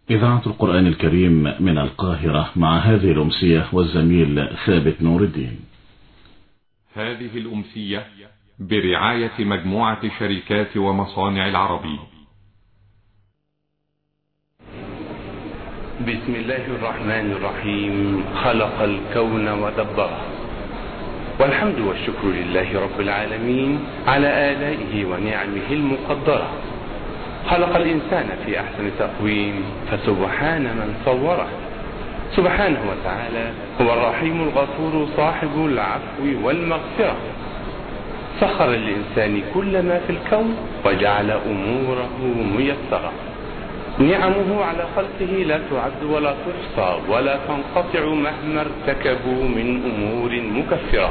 إذاعة القرآن الكريم من القاهرة مع هذه الأمسية والزميل ثابت نور الدين. هذه الأمسية برعاية مجموعة شركات ومصانع العربي. بسم الله الرحمن الرحيم. خلق الكون ودبره، والحمد والشكر لله رب العالمين على آلائه ونعمه المقدرة. خلق الإنسان في أحسن تقويم، فسبحان من صوره. سبحانه وتعالى هو الرحيم الغفور صاحب العفو والمغفرة. سخر للإنسان كل ما في الكون وجعل أموره ميسرة. نعمه على خلقه لا تعد ولا تحصى ولا تنقطع مهما ارتكبوا من أمور مكفرة.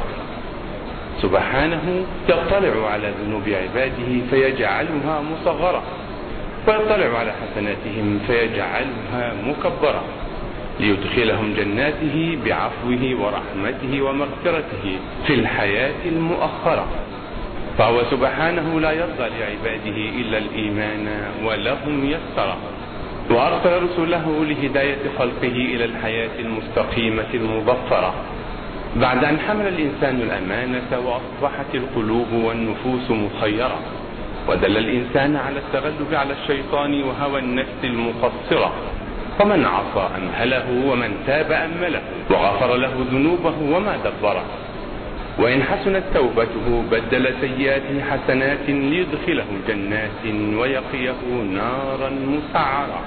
سبحانه يطلع على ذنوب عباده فيجعلها مصغرة، ويطلع على حسناتهم فيجعلها مكبرة، ليدخلهم جناته بعفوه ورحمته ومغفرته في الحياة المؤخرة. فهو سبحانه لا يرضى لعباده إلا الإيمان ولهم يسر، وأرسل رسله لهداية خلقه إلى الحياة المستقيمة المظفرة. بعد أن حمل الإنسان الأمانة وأصبحت القلوب والنفوس مخيرة، ودل الإنسان على التغلب على الشيطان وهوى النفس المقصرة. فمن عصى أمهله، ومن تاب أمله، وغفر له ذنوبه وما دبره. وإن حسنت توبته بدل سيئاته حسنات ليدخله جنات ويقيه نارا مسعرة.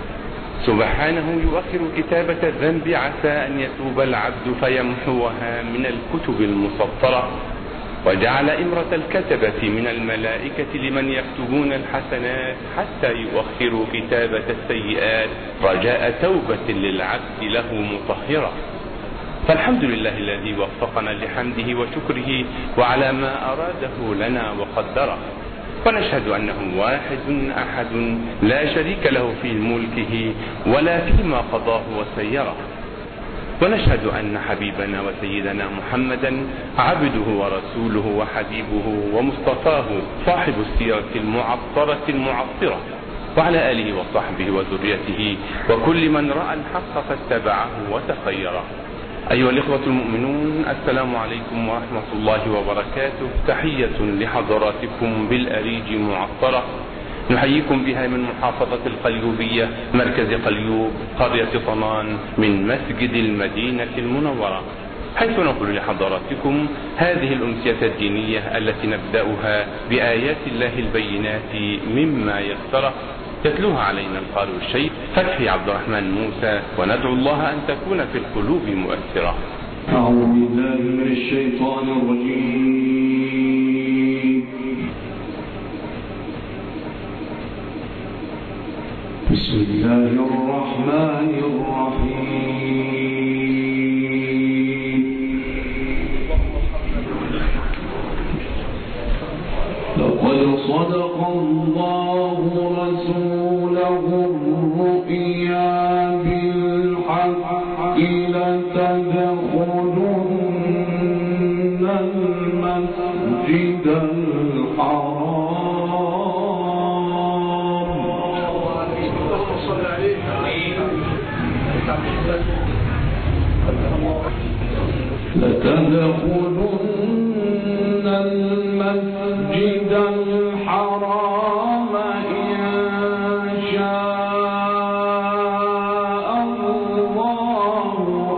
سبحانه يؤخر كتابة الذنب عسى أن يتوب العبد فيمحوها من الكتب المسطرة، وجعل إمرة الكتبة من الملائكة لمن يكتبون الحسنات حتى يؤخروا كتابة السيئات رجاء توبة للعبد له مطهرة. فالحمد لله الذي وفقنا لحمده وشكره وعلى ما أراده لنا وقدره. ونشهد أنه واحد أحد لا شريك له في ملكه ولا فيما قضاه وسيره. ونشهد أن حبيبنا وسيدنا محمدا عبده ورسوله وحبيبه ومصطفاه صاحب السيرة المعطرة المعطرة، وعلى آله وصحبه وذريته وكل من رأى الحق فاتبعه وتخيره. أيها الإخوة المؤمنون، السلام عليكم ورحمة الله وبركاته. تحية لحضراتكم بالأريج معطرة نحييكم بها من محافظة القليوبية، مركز قليوب، قرية طنان، من مسجد المدينة المنورة، حيث نقول لحضراتكم هذه الأمسية الدينية التي نبدأها بآيات الله البينات مما يسره، يتلوها علينا القارئ الشيخ فتحي عبد الرحمن موسى، وندعو الله أن تكون في القلوب مؤثرة. أعوذ بالله من الشيطان الرجيم. بسم الله الرحمن الرحيم. لقد صدق الله رسوله الرؤيا بالحق لتدخلن المسجد لتدخلن المسجد الحرام إن شاء الله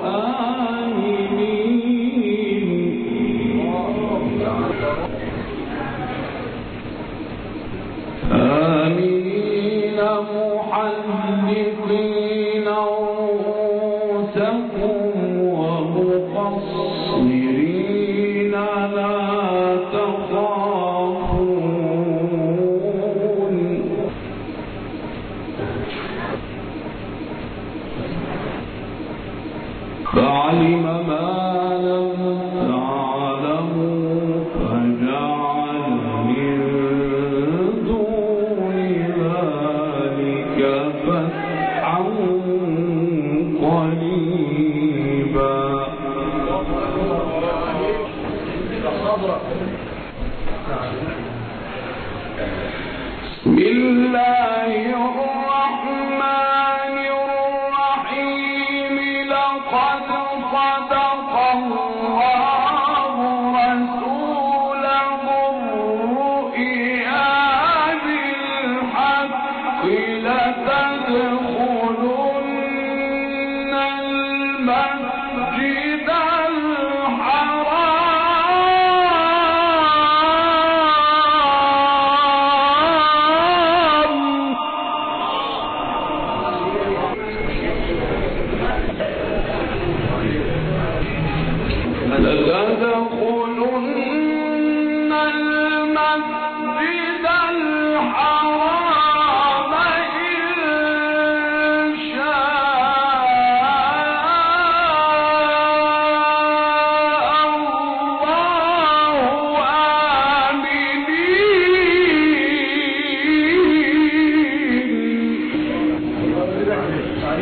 آمنين محلقين رؤوسكم ومقصرين لا تخافون. فعلم ما لم تعلموا فجعل من دون ذلك فتحا قريبا. بسم الله الرحمن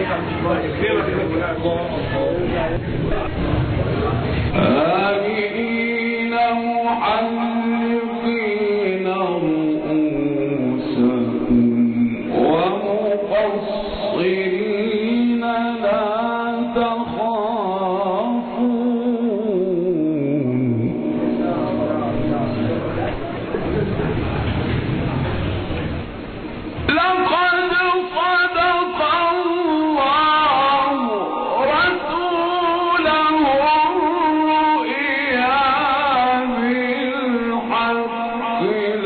آمنين محلقين رؤوسكم ومقصرين لا تخافون لقد صدق الله رسوله الرؤيا بالحق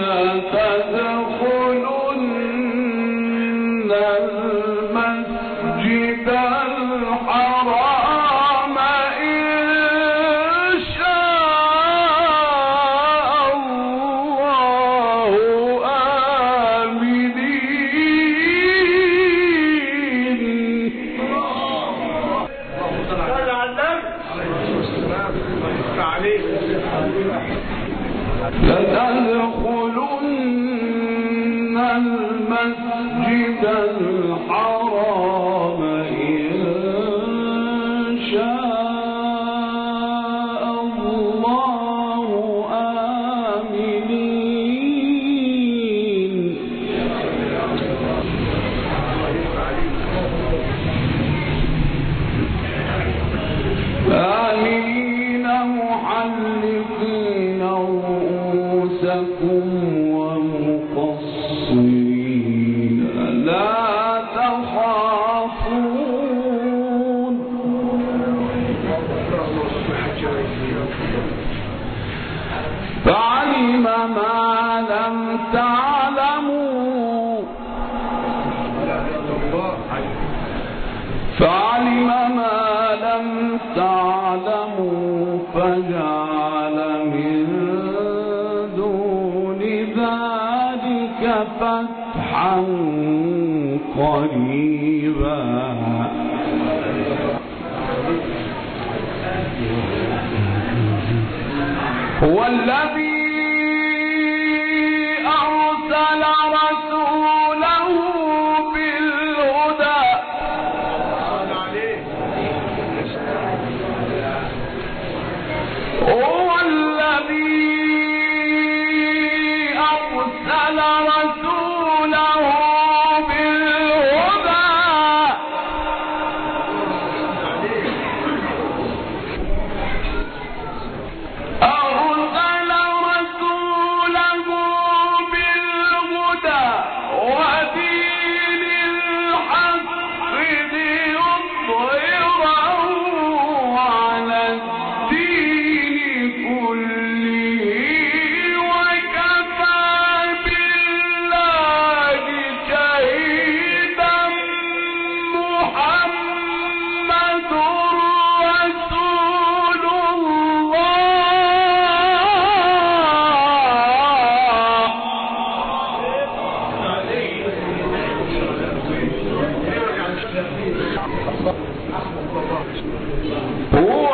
لتدخلن المسجد الحرام إن شاء الله آمنين. لتدخلن المسجد الحرام إن شاء الله آمنين. آمنين محلقين رؤوسكم ومقصرين لا تخافون فعلم ما لم تعلموا فجعل من دون ذلك فتحا قريبا. هو الذي أرسل رسوله بالهدى هو الذي أرسل رسوله بالهدى ودين الحق ليظهره على الدين كله وكفى بالله شهيدا محمد رسول هو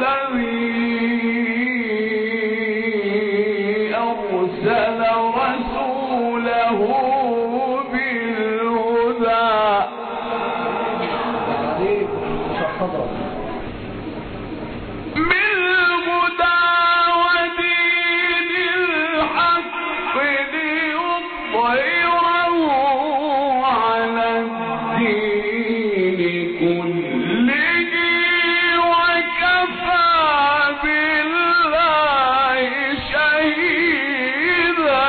الذي أرسل رسوله بالهدى ودين الحق ليظهره على الدين كله وكفى بالله شهيدا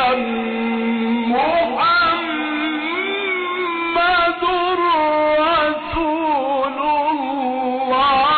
محمد رسول الله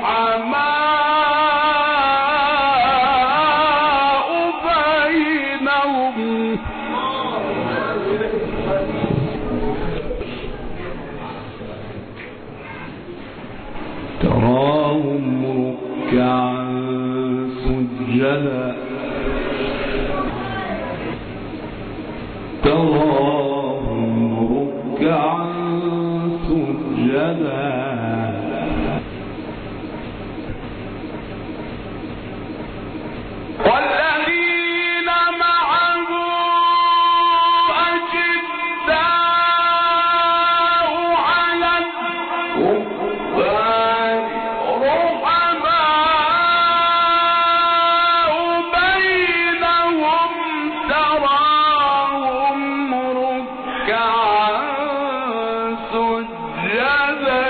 بينهم تراهم ركعا سجدا والذين معه أشداء على الكفار رحماء بينهم تراهم ركعا سجدا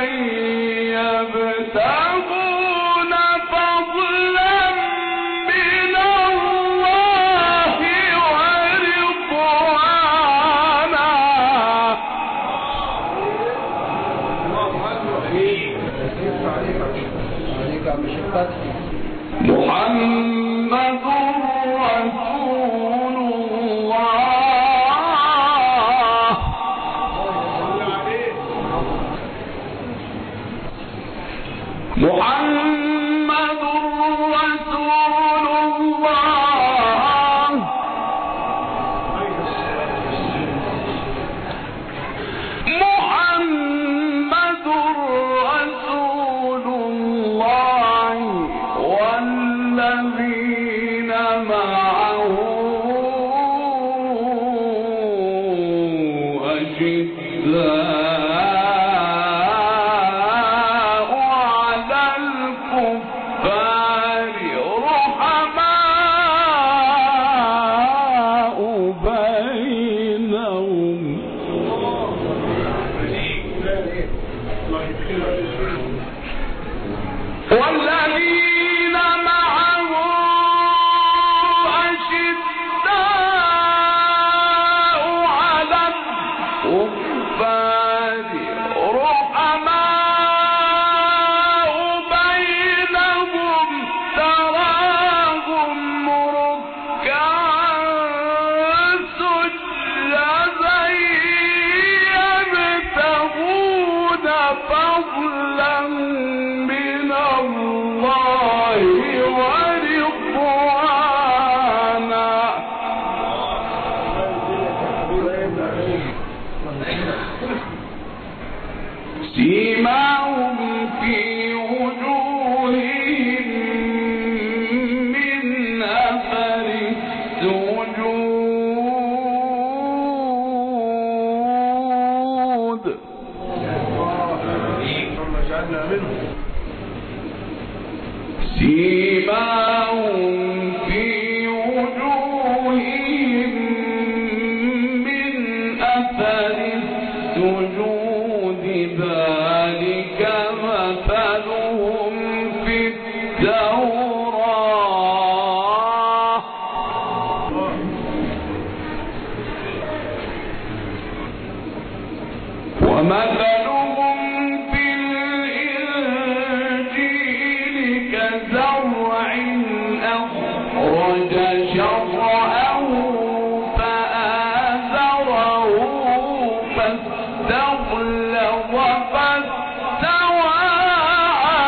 يبتغون فضلا من الله ورضوانا محمد رسول الله محمد رسول الله محمد رسول الله والذين معه أشداء على الكفار رحماء بينهم والذين معه أشداء على الكفار رحماء بينهم تراهم ركعا سجدا يبتغون فضلا من الله ورضوانا سيماهم في وجوههم من أثر السجود سيماهم في وجوههم من أثر السجود ذلك مثلهم في التوراة ومثلهم في الإنجيل كزرع أخرج شطأه فآزره فاستغلظ فاستوى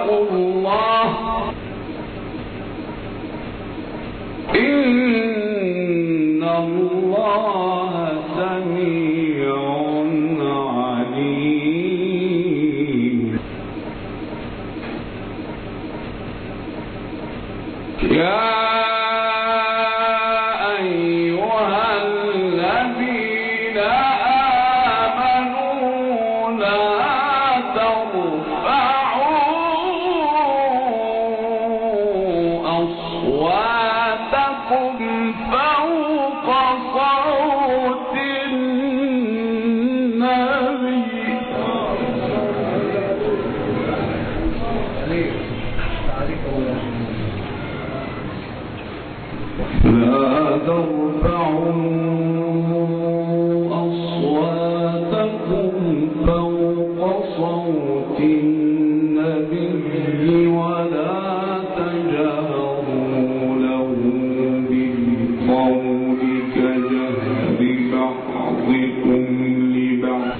فاتقوا الله إن الله سميع عليم. يا أيها الذين آمنوا لا ترفعوا أصواتكم فوق صوت النبي لا ترفعوا أصواتكم فوق صوت النبي ولا تجهروا له بالقول كجهر بعضكم لبعض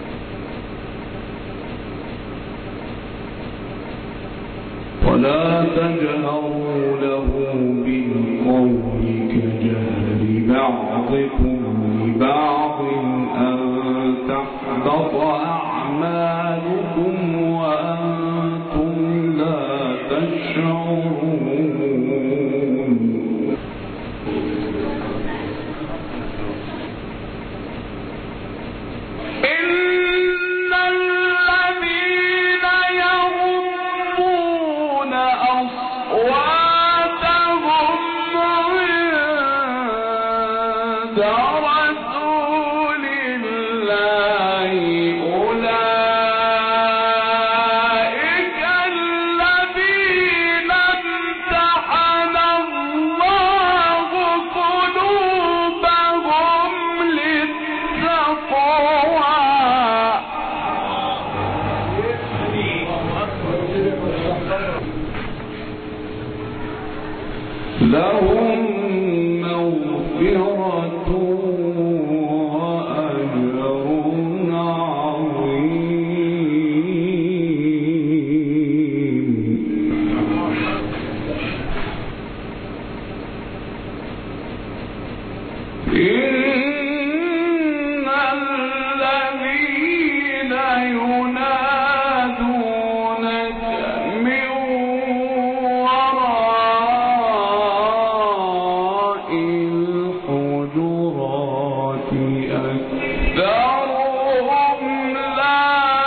ولا تجهروا له بالقول كجهر بعضكم لبعض أن تحبط أعمالكم وأنتم لا تشعرون. إن الذين يغضون أصواتهم عند رسول الله أولئك الذين امتحن الله قلوبهم للتقوى لهم مغفرة وأجر عظيم. إن الذين ينادونك من وراء الحجرات أكثرهم لا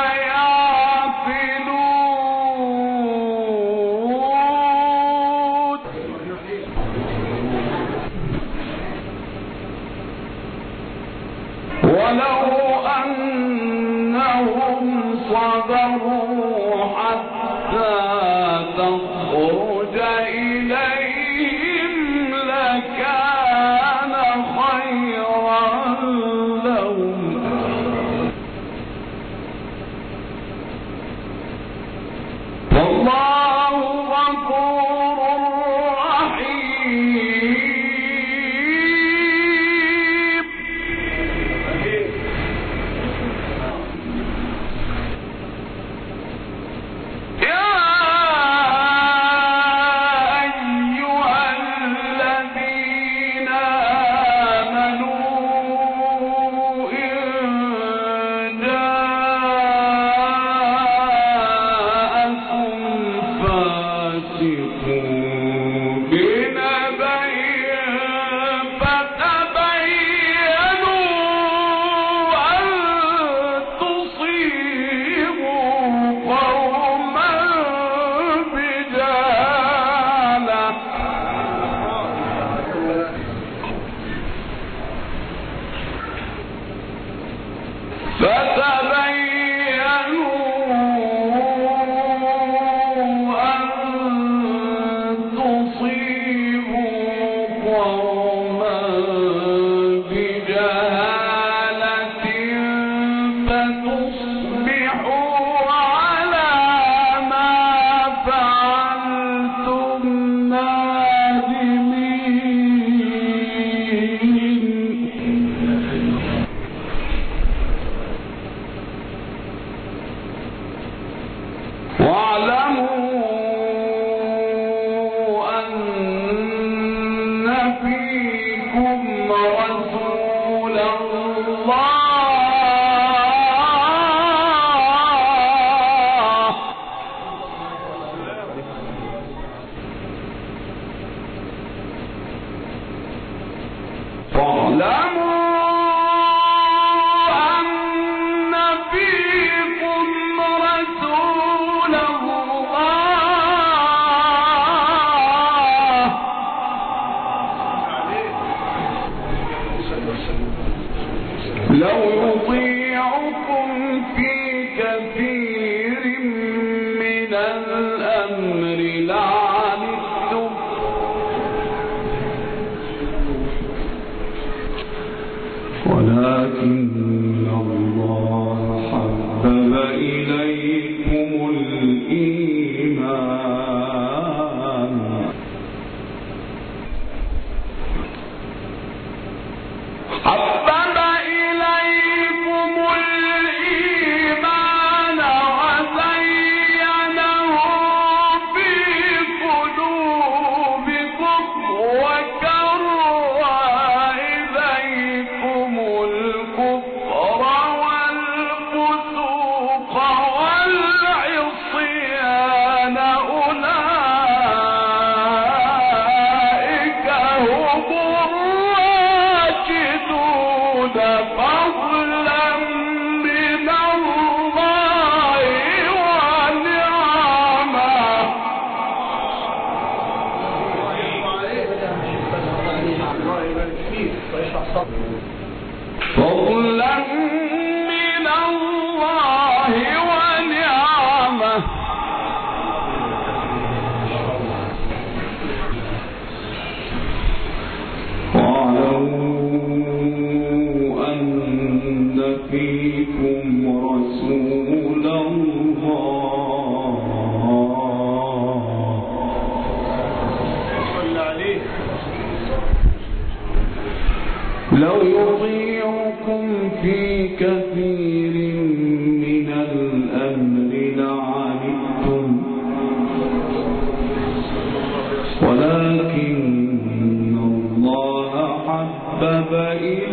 يعقلون. ولو أنهم صبروا حتى تخرج إليهم لكان خيرا لهم. والله غفور رحيم. يا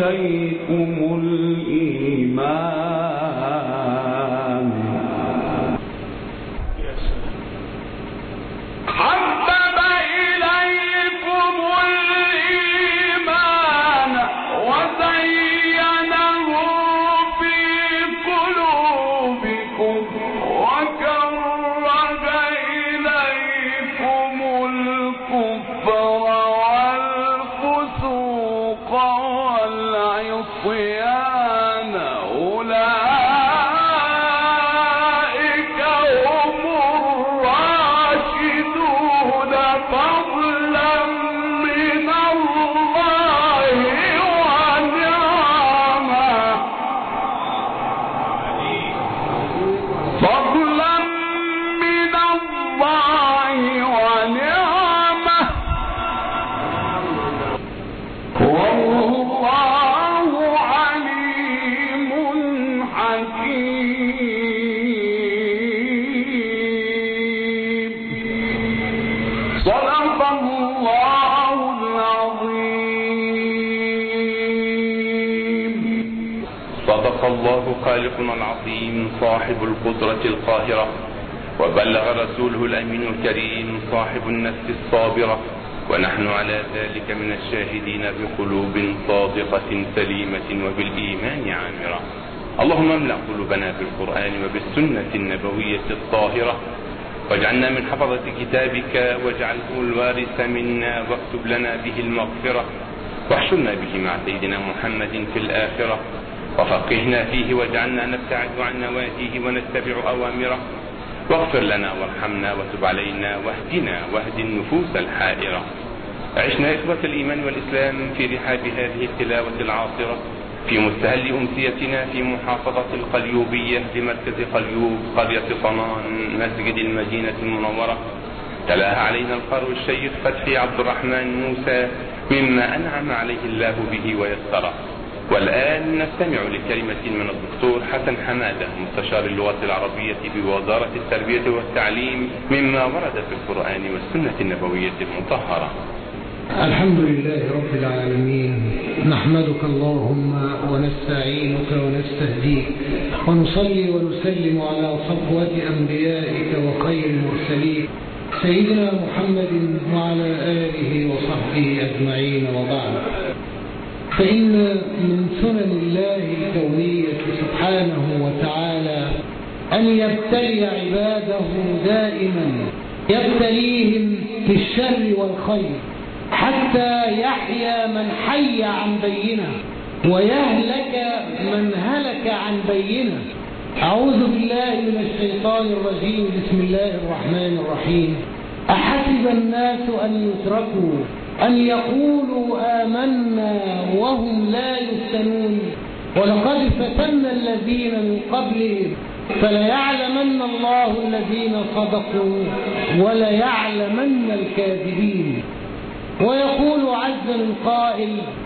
إليكم الإيمان حبب إليكم الإيمان وزينه في قلوبكم وكره إليكم الكفر والفسوق والعصيان أولئك هم الراشدون فضلا من الله ونعمة فضلا من الله ونعمة والله عليم حكيم صدق الله العظيم صدق الله خالقنا العظيم صاحب القدرة القاهرة، وبلغ رسوله الأمين الكريم صاحب النفس الصابرة، ونحن على ذلك من الشاهدين بقلوب صادقة سليمة وبالإيمان عامرة. اللهم املأ قلوبنا بالقرآن وبالسنة النبوية الطاهرة، واجعلنا من حفظة كتابك، واجعله الوارث منا، واكتب لنا به المغفرة، واحشرنا به مع سيدنا محمد في الآخرة، وفقهنا فيه واجعلنا نبتعد عن نواهيه ونتبع أوامره، واغفر لنا وارحمنا وتب علينا واهدنا واهد النفوس الحائرة. عشنا إخوة الإيمان والإسلام في رحاب هذه التلاوة العاصرة في مستهل أمسيتنا في محافظة القليوبية بمركز قليوب قرية صنان مسجد المدينة المنورة. تلاها علينا القارئ الشيخ فتحي عبد الرحمن موسى مما أنعم عليه الله به ويسره. والآن نستمع لكلمة من الدكتور حسن حمادة مستشار اللغة العربية بوزارة التربية والتعليم مما ورد في القرآن والسنة النبوية المطهرة. الحمد لله رب العالمين، نحمدك اللهم ونستعينك ونستهديك ونصلي ونسلم على صفوة أنبيائك وخير المرسلين سيدنا محمد وعلى آله وصحبه أجمعين، وبعد. فإن من سنن الله الكونية سبحانه وتعالى أن يبتلي عباده دائما، يبتليهم في الشر والخير حتى يحيا من حي عن بينه ويهلك من هلك عن بينه. أعوذ بالله من الشيطان الرجيم. بسم الله الرحمن الرحيم. أحسب الناس أن يتركوا أن يقولوا آمنا وهم لا يفتنون ولقد فتنا الذين من قبلهم فليعلمن الله الذين صدقوا وليعلمن الكاذبين. ويقول عز من قائل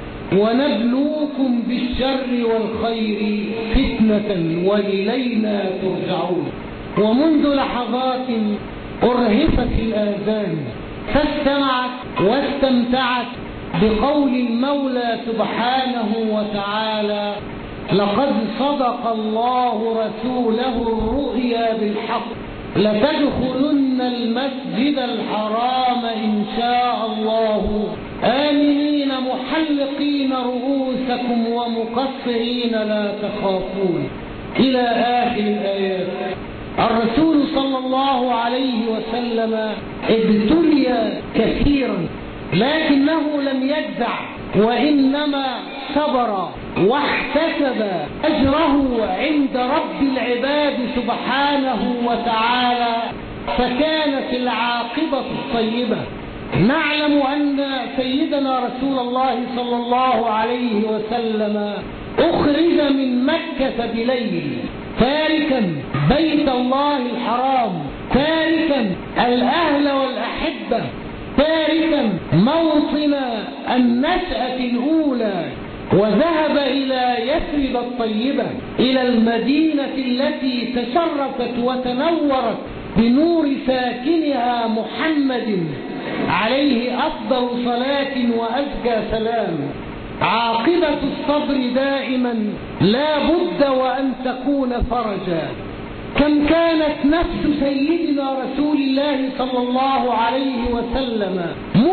ونبلوكم بالشر والخير فتنة وإلينا ترجعون. ومنذ لحظات أرهفت الآذان فاستمعت واستمتعت بقول المولى سبحانه وتعالى لقد صدق الله رسوله الرؤيا بالحق لتدخلن المسجد الحرام إن شاء الله آمنين محلقين رؤوسكم ومقصرين لا تخافون إلى آخر الآيات. الرسول صلى الله عليه وسلم ابتلي كثيرا لكنه لم يجزع، وإنما صبر واحتسب أجره عند رب العباد سبحانه وتعالى، فكانت العاقبة الطيبة. نعلم أن سيدنا رسول الله صلى الله عليه وسلم أخرج من مكة بليل تاركا بيت الله الحرام، تاركا الأهل والأحبة، تاركا موطن النشأة الأولى، وذهب إلى يثرب الطيبة، إلى المدينة التي تشرفت وتنورت بنور ساكنها محمد عليه أفضل صلاة وأزكى سلام. عاقبة الصبر دائما لا بد وأن تكون فرجا. كم كانت نفس سيدنا رسول الله صلى الله عليه وسلم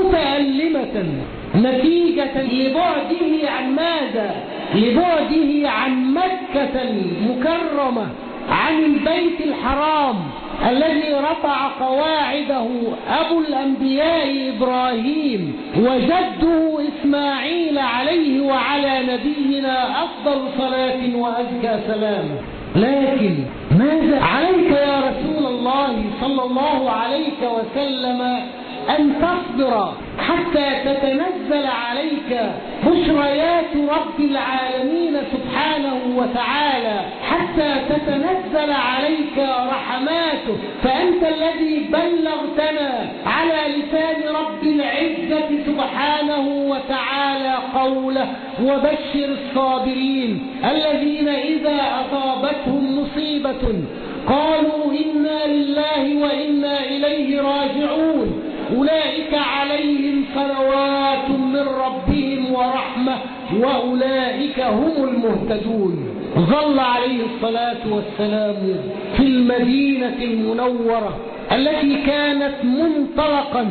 متألمة نتيجة لبعده عن ماذا؟ لبعده عن مكة المكرمة، عن البيت الحرام الذي رفع قواعده أبو الأنبياء إبراهيم وجده إسماعيل عليه وعلى نبينا أفضل صلاة وأزكى سلام. لكن ماذا عليك يا رسول الله صلى الله عليه وسلم أن تصبر حتى تتنزل عليك بشريات رب العالمين سبحانه وتعالى، حتى تتنزل عليك رحماته، فأنت الذي بلغتنا على لسان رب العزة سبحانه وتعالى قوله: وبشر الصابرين الذين إذا أصابتهم مصيبة قالوا إنا لله وإنا إليه راجعون أولئك عليهم صلوات من ربهم ورحمة وأولئك هم المهتدون. ظل عليه الصلاة والسلام في المدينة المنورة التي كانت منطلقا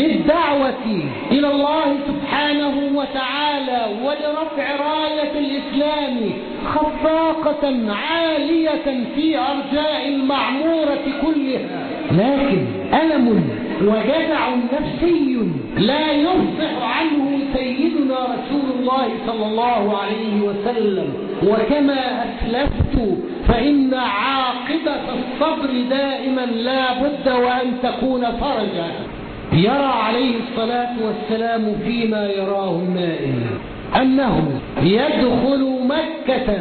للدعوة إلى الله سبحانه وتعالى ولرفع راية الإسلام خفاقة عالية في أرجاء المعمورة كلها، لكن ألم وجزع نفسي لا يفصح عنه سيدنا رسول الله صلى الله عليه وسلم. وكما أسلفت فإن عاقبة الصبر دائما لا بد وأن تكون فرجا. يرى عليه الصلاة والسلام فيما يراه النائم أنه يدخل مكة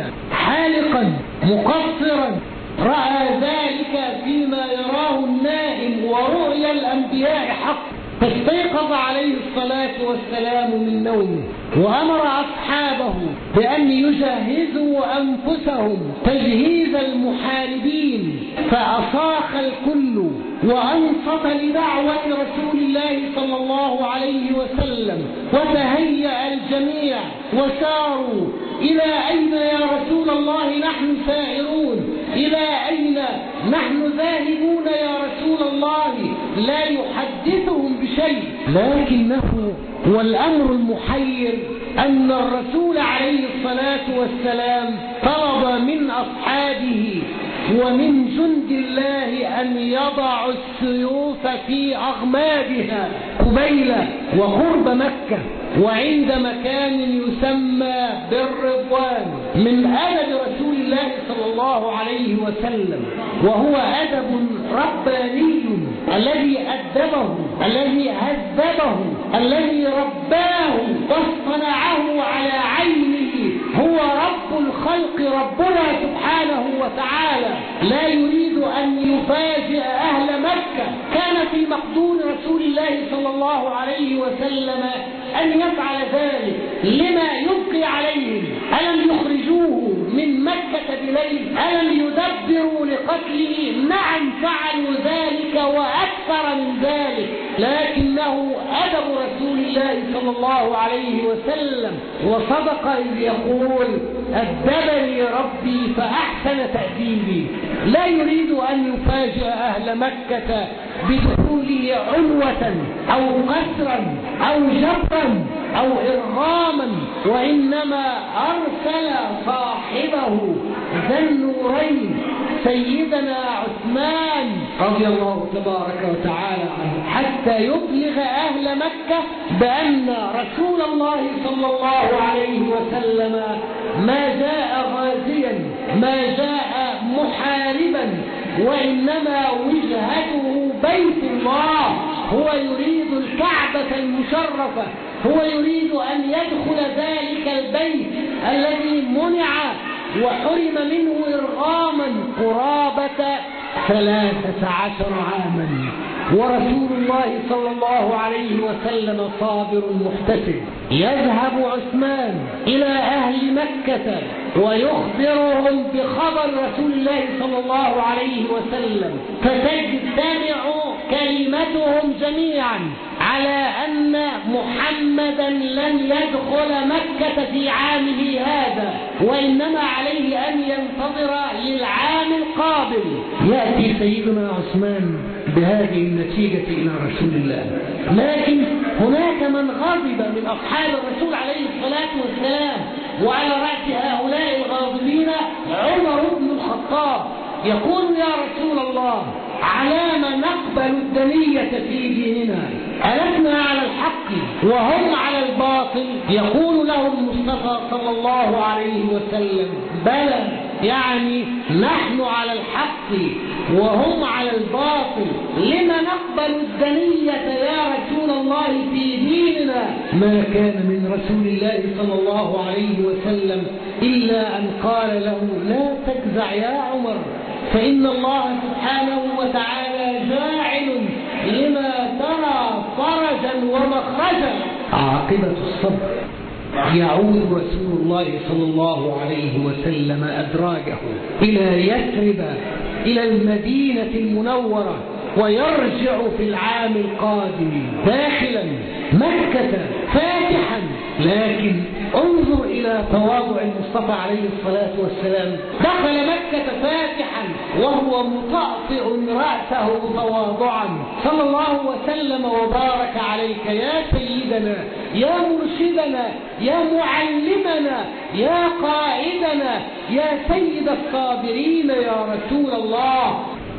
حالقا مقصرا، رأى ذلك فيما يراه النائم ورؤيا الأنبياء حق، فاستيقظ عليه الصلاة والسلام من نومه وأمر أصحابه بأن يجهزوا أنفسهم تجهيز المحاربين، فأصاخ الكل وأنصت لدعوة رسول الله صلى الله عليه وسلم، وتهيأ الجميع وساروا. إلى أين يا رسول الله نحن سائرون؟ إلى أين نحن ذاهبون يا رسول الله؟ لا يحدثهم بشيء، لكنه والأمر المحير أن الرسول عليه الصلاة والسلام طلب من أصحابه ومن جند الله أن يضعوا السيوف في أغمادها قبيل وقرب مكة وعند مكان يسمى بالرضوان، من أدب رسول الله صلى الله عليه وسلم، وهو أدب رباني الذي أدبه، الذي هذبه، الذي رباه واصطنعه على عينه، هو رب الخلق ربنا سبحانه وتعالى. لا يريد أن يفاجئ أهل مكة، كان في مقدور رسول الله صلى الله عليه وسلم أن يفعل ذلك، لما يبقي عليهم؟ ألم يخرجوه من مكة بليل؟ ألم يدبروا لقتله؟ نعم فعلوا ذلك وأكثر من ذلك، لكنه أدب رسول الله صلى الله عليه وسلم، وصدق إذ يقول: أدبني ربي فأحسن تأديبي. لا يريد أن يفاجئ أهل مكة بدخوله عنوة أو قسرا أو جبرا أو إرغاما، وإنما أرسل صاحبه ذا النورين سيدنا عثمان رضي الله تبارك وتعالى عنه حتى يبلغ أهل مكة بأن رسول الله صلى الله عليه وسلم ما جاء غازيا، ما جاء محاربا، وإنما وجهته بيت الله. هو يريد الكعبة المشرفة، هو يريد أن يدخل ذلك البيت الذي منع وحرم منه إرغاما قرابة 13 عاما، ورسول الله صلى الله عليه وسلم صابر محتسب. يذهب عثمان إلى أهل مكة ويخبرهم بخبر رسول الله صلى الله عليه وسلم، فتجتمع كلمتهم جميعا على أن محمدا لن يدخل مكة في عامه هذا، وإنما عليه أن ينتظر للعام القابل. يأتي سيدنا عثمان بهذه النتيجة إلى رسول الله، لكن هناك من غضب من أصحاب الرسول عليه الصلاة والسلام، وعلى رأس هؤلاء الغاضبين عمر بن الخطاب يقول: يا رسول الله، علام نقبل الدنية في ديننا؟ ألسنا على الحق وهم على الباطل؟ يقول له المصطفى صلى الله عليه وسلم: بلى، يعني نحن على الحق وهم على الباطل، لما نقبل الدنية يا رسول الله في ديننا؟ ما كان من رسول الله صلى الله عليه وسلم إلا أن قال له: لا تجزع يا عمر، فإن الله سبحانه وتعالى جاعل لما ترى فرجا ومخرجا. عاقبة الصبر. يعود رسول الله صلى الله عليه وسلم أدراجه إلى يثرب، إلى المدينة المنورة، ويرجع في العام القادم داخلا مكة فاتحا. لكن انظر إلى تواضع المصطفى عليه الصلاة والسلام، دخل مكة فاتحا وهو مطأطئ رأسه تواضعا، صلى الله وسلم وبارك عليك يا سيدنا، يا مرشدنا، يا معلمنا، يا قائدنا، يا سيد الصابرين يا رسول الله.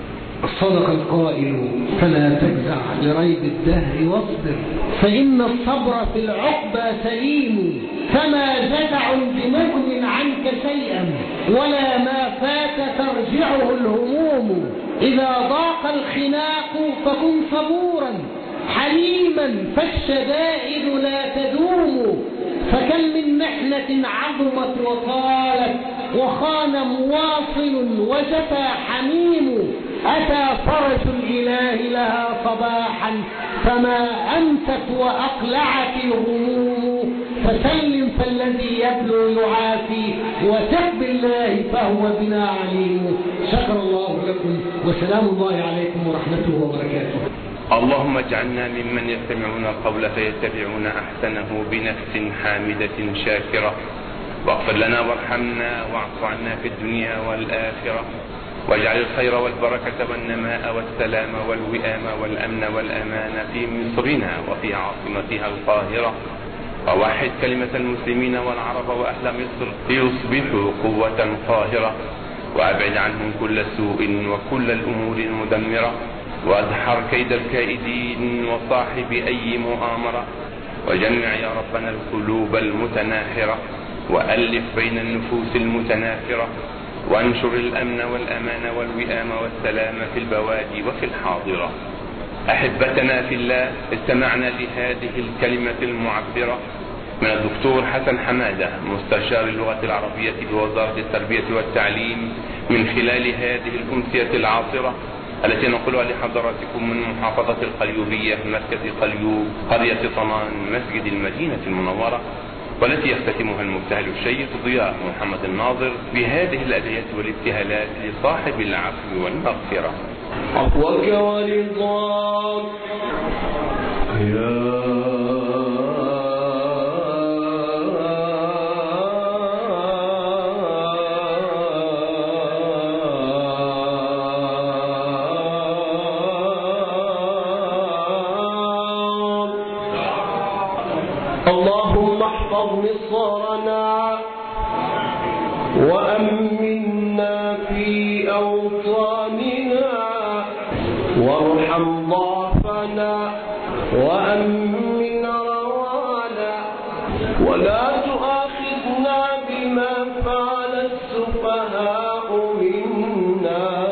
صدق القائل: فلا تجزع لريب الدهر واصبر، فإن الصبر في العقبى سليم، فما جزع بمغن عنك شيئا، ولا ما فات ترجعه الهموم. إذا ضاق الخناق فكن صبورا حليما، فالشدائد لا تدوم. فكم من محنة عظمت وطالت، وخان مواصل وجفى حميم، أتى فرج الإله لها صباحا، فما أمست وأقلعت الغموم. فسلم فالذي يبلو يعافي، وثق بالله فهو بنا عليم. شكر الله لكم، وسلام الله عليكم ورحمته وبركاته. اللهم اجعلنا ممن يستمعون القول فيتبعون أحسنه بنفس حامدة شاكرة، واغفر لنا وارحمنا واعف عنا في الدنيا والآخرة، واجعل الخير والبركة والنماء والسلام والوئام والأمن والأمان في مصرنا وفي عاصمتها القاهرة، ووحد كلمة المسلمين والعرب وأهل مصر ليصبحوا قوة قاهرة، وأبعد عنهم كل سوء وكل الأمور المدمرة، وأدحر كيد الكائدين وصاحب أي مؤامرة، وجمع يا ربنا القلوب المتناحرة، وألف بين النفوس المتنافرة، وانشر الأمن والأمان والوئام والسلام في البوادي وفي الحاضرة. أحبتنا في الله، استمعنا لهذه الكلمة المعبرة من الدكتور حسن حمادة، مستشار اللغة العربية بوزارة التربية والتعليم، من خلال هذه الأمسية العاصرة التي نقولها لحضراتكم من محافظة القليوبية، مركز قليوب، قرية طمان، مسجد المدينة المنورة، والتي يختتمها المبتهل الشيخ ضياء محمد الناظر بهذه الأدعية والابتهالات لصاحب العفو والمغفرة. عفوك ورضاك يا اللهم احفظ مصرنا وأمنا في أوطاننا، وارحم ضعفنا وأمن روانا، ولا تؤاخذنا بما فعل السفهاء منا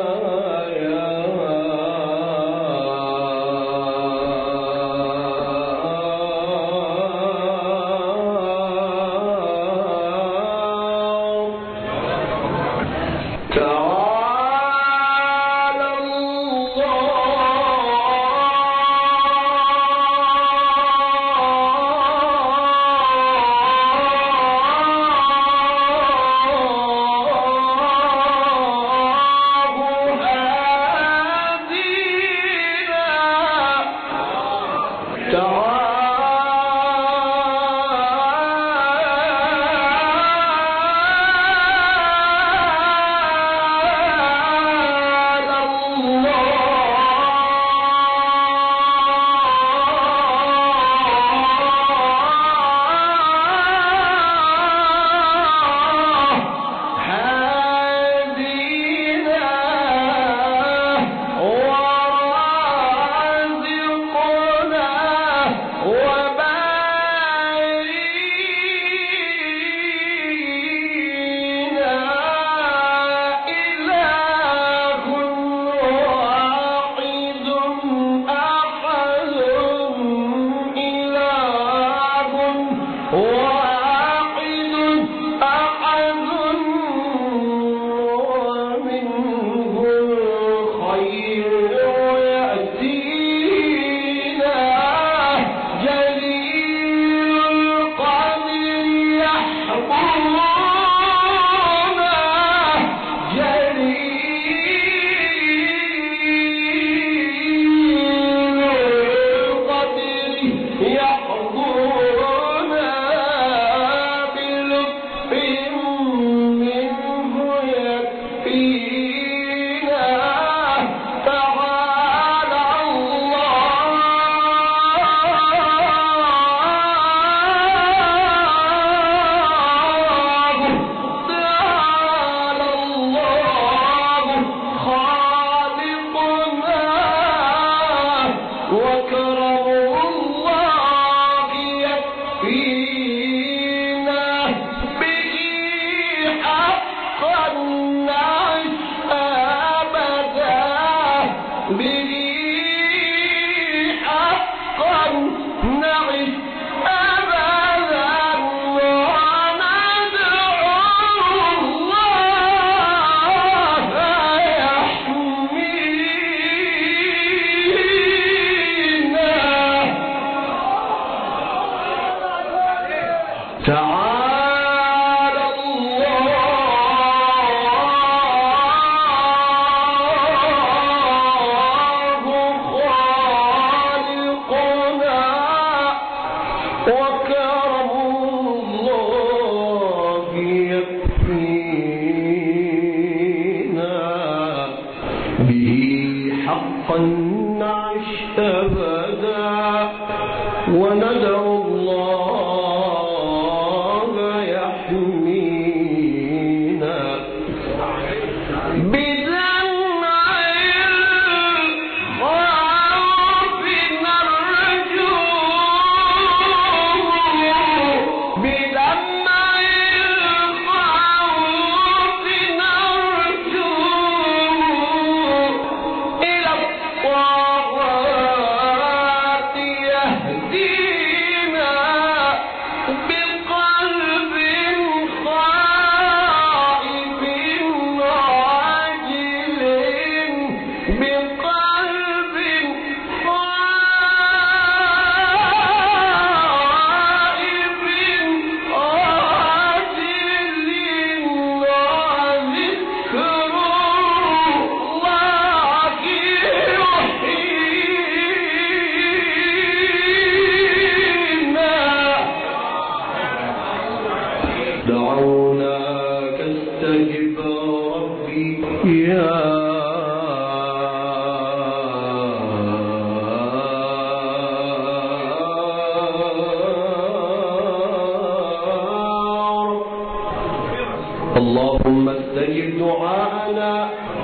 اللهم استجب دعاءنا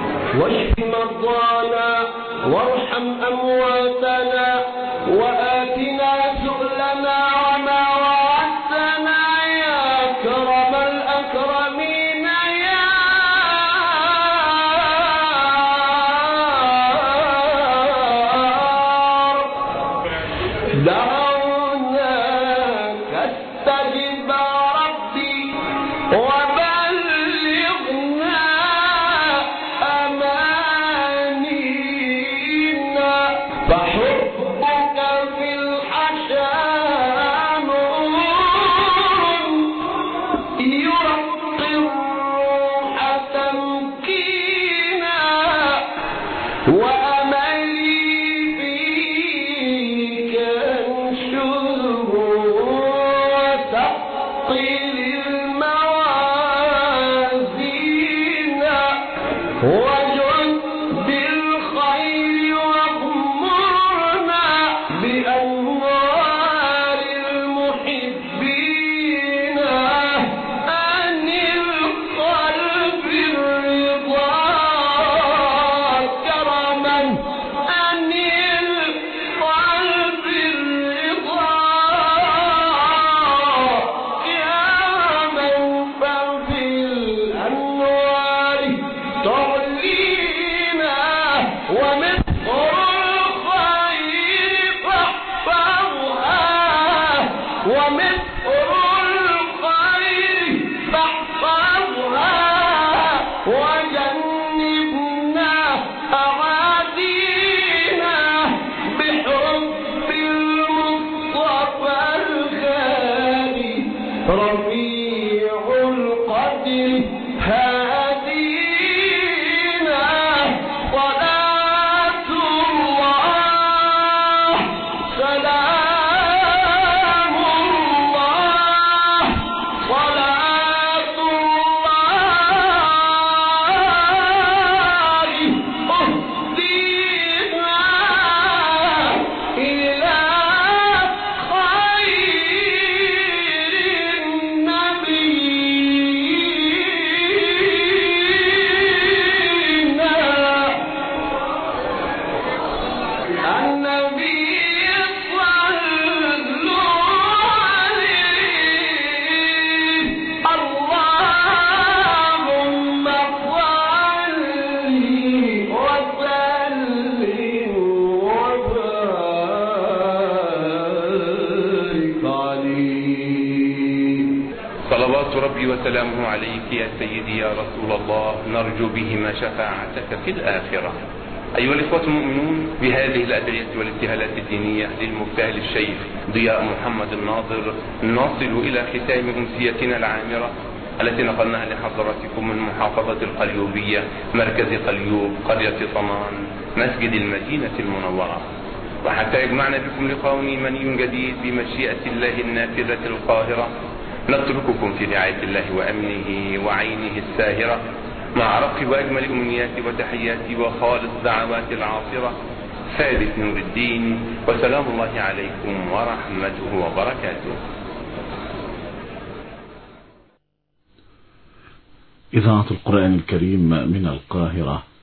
واشف مرضانا وارحم أمواتنا وآتنا سؤلنا وما وعدتنا يا أكرم الأكرمين يا رب. دعوناك استجب ربي وبلغنا أمانينا فحبك في الحشام يرقي الروح تمكينا وأملي فيك انشره وثقل الموازين وجد بالخير واغمرنا بأنوار المحبين أن القلب الرضا كرما أن القلب الرضا كرما ففي الأنوار تعلينا ومثل الخير فاحفظها ومثل الخير فاحفظها وجنبنا أعادينا بحب المصطفى الغالي رفيع القدر هادينا صلاة الله سلام الله صلاة الله اهدينا إلى خير النبي صلوا عليه اللهم صل وسلم وبارك صلوات ربي وسلامه عليك يا سيدي يا رسول الله، نرجو بهما شفاعتك في الآخرة. أيها الإخوة المؤمنون، بهذه الأدعية والابتهالات الدينية للمبتهل الشيخ ضياء محمد الناظر نصل إلى ختام أمسيتنا العامرة التي نقلناها لحضراتكم من محافظة القليوبية، مركز قليوب، قرية صمان، مسجد المدينة المنورة. وحتى يجمعنا بكم لقاء إيماني جديد بمشيئة الله النافذة القاهرة، نترككم في رعاية الله وأمنه وعينه الساهرة، مع رق وأجمل أمنياتي وتحياتي وخالص دعوات العاصرة، ثابت نور الدين، وسلام الله عليكم ورحمته وبركاته. إذاعة القرآن الكريم من القاهرة.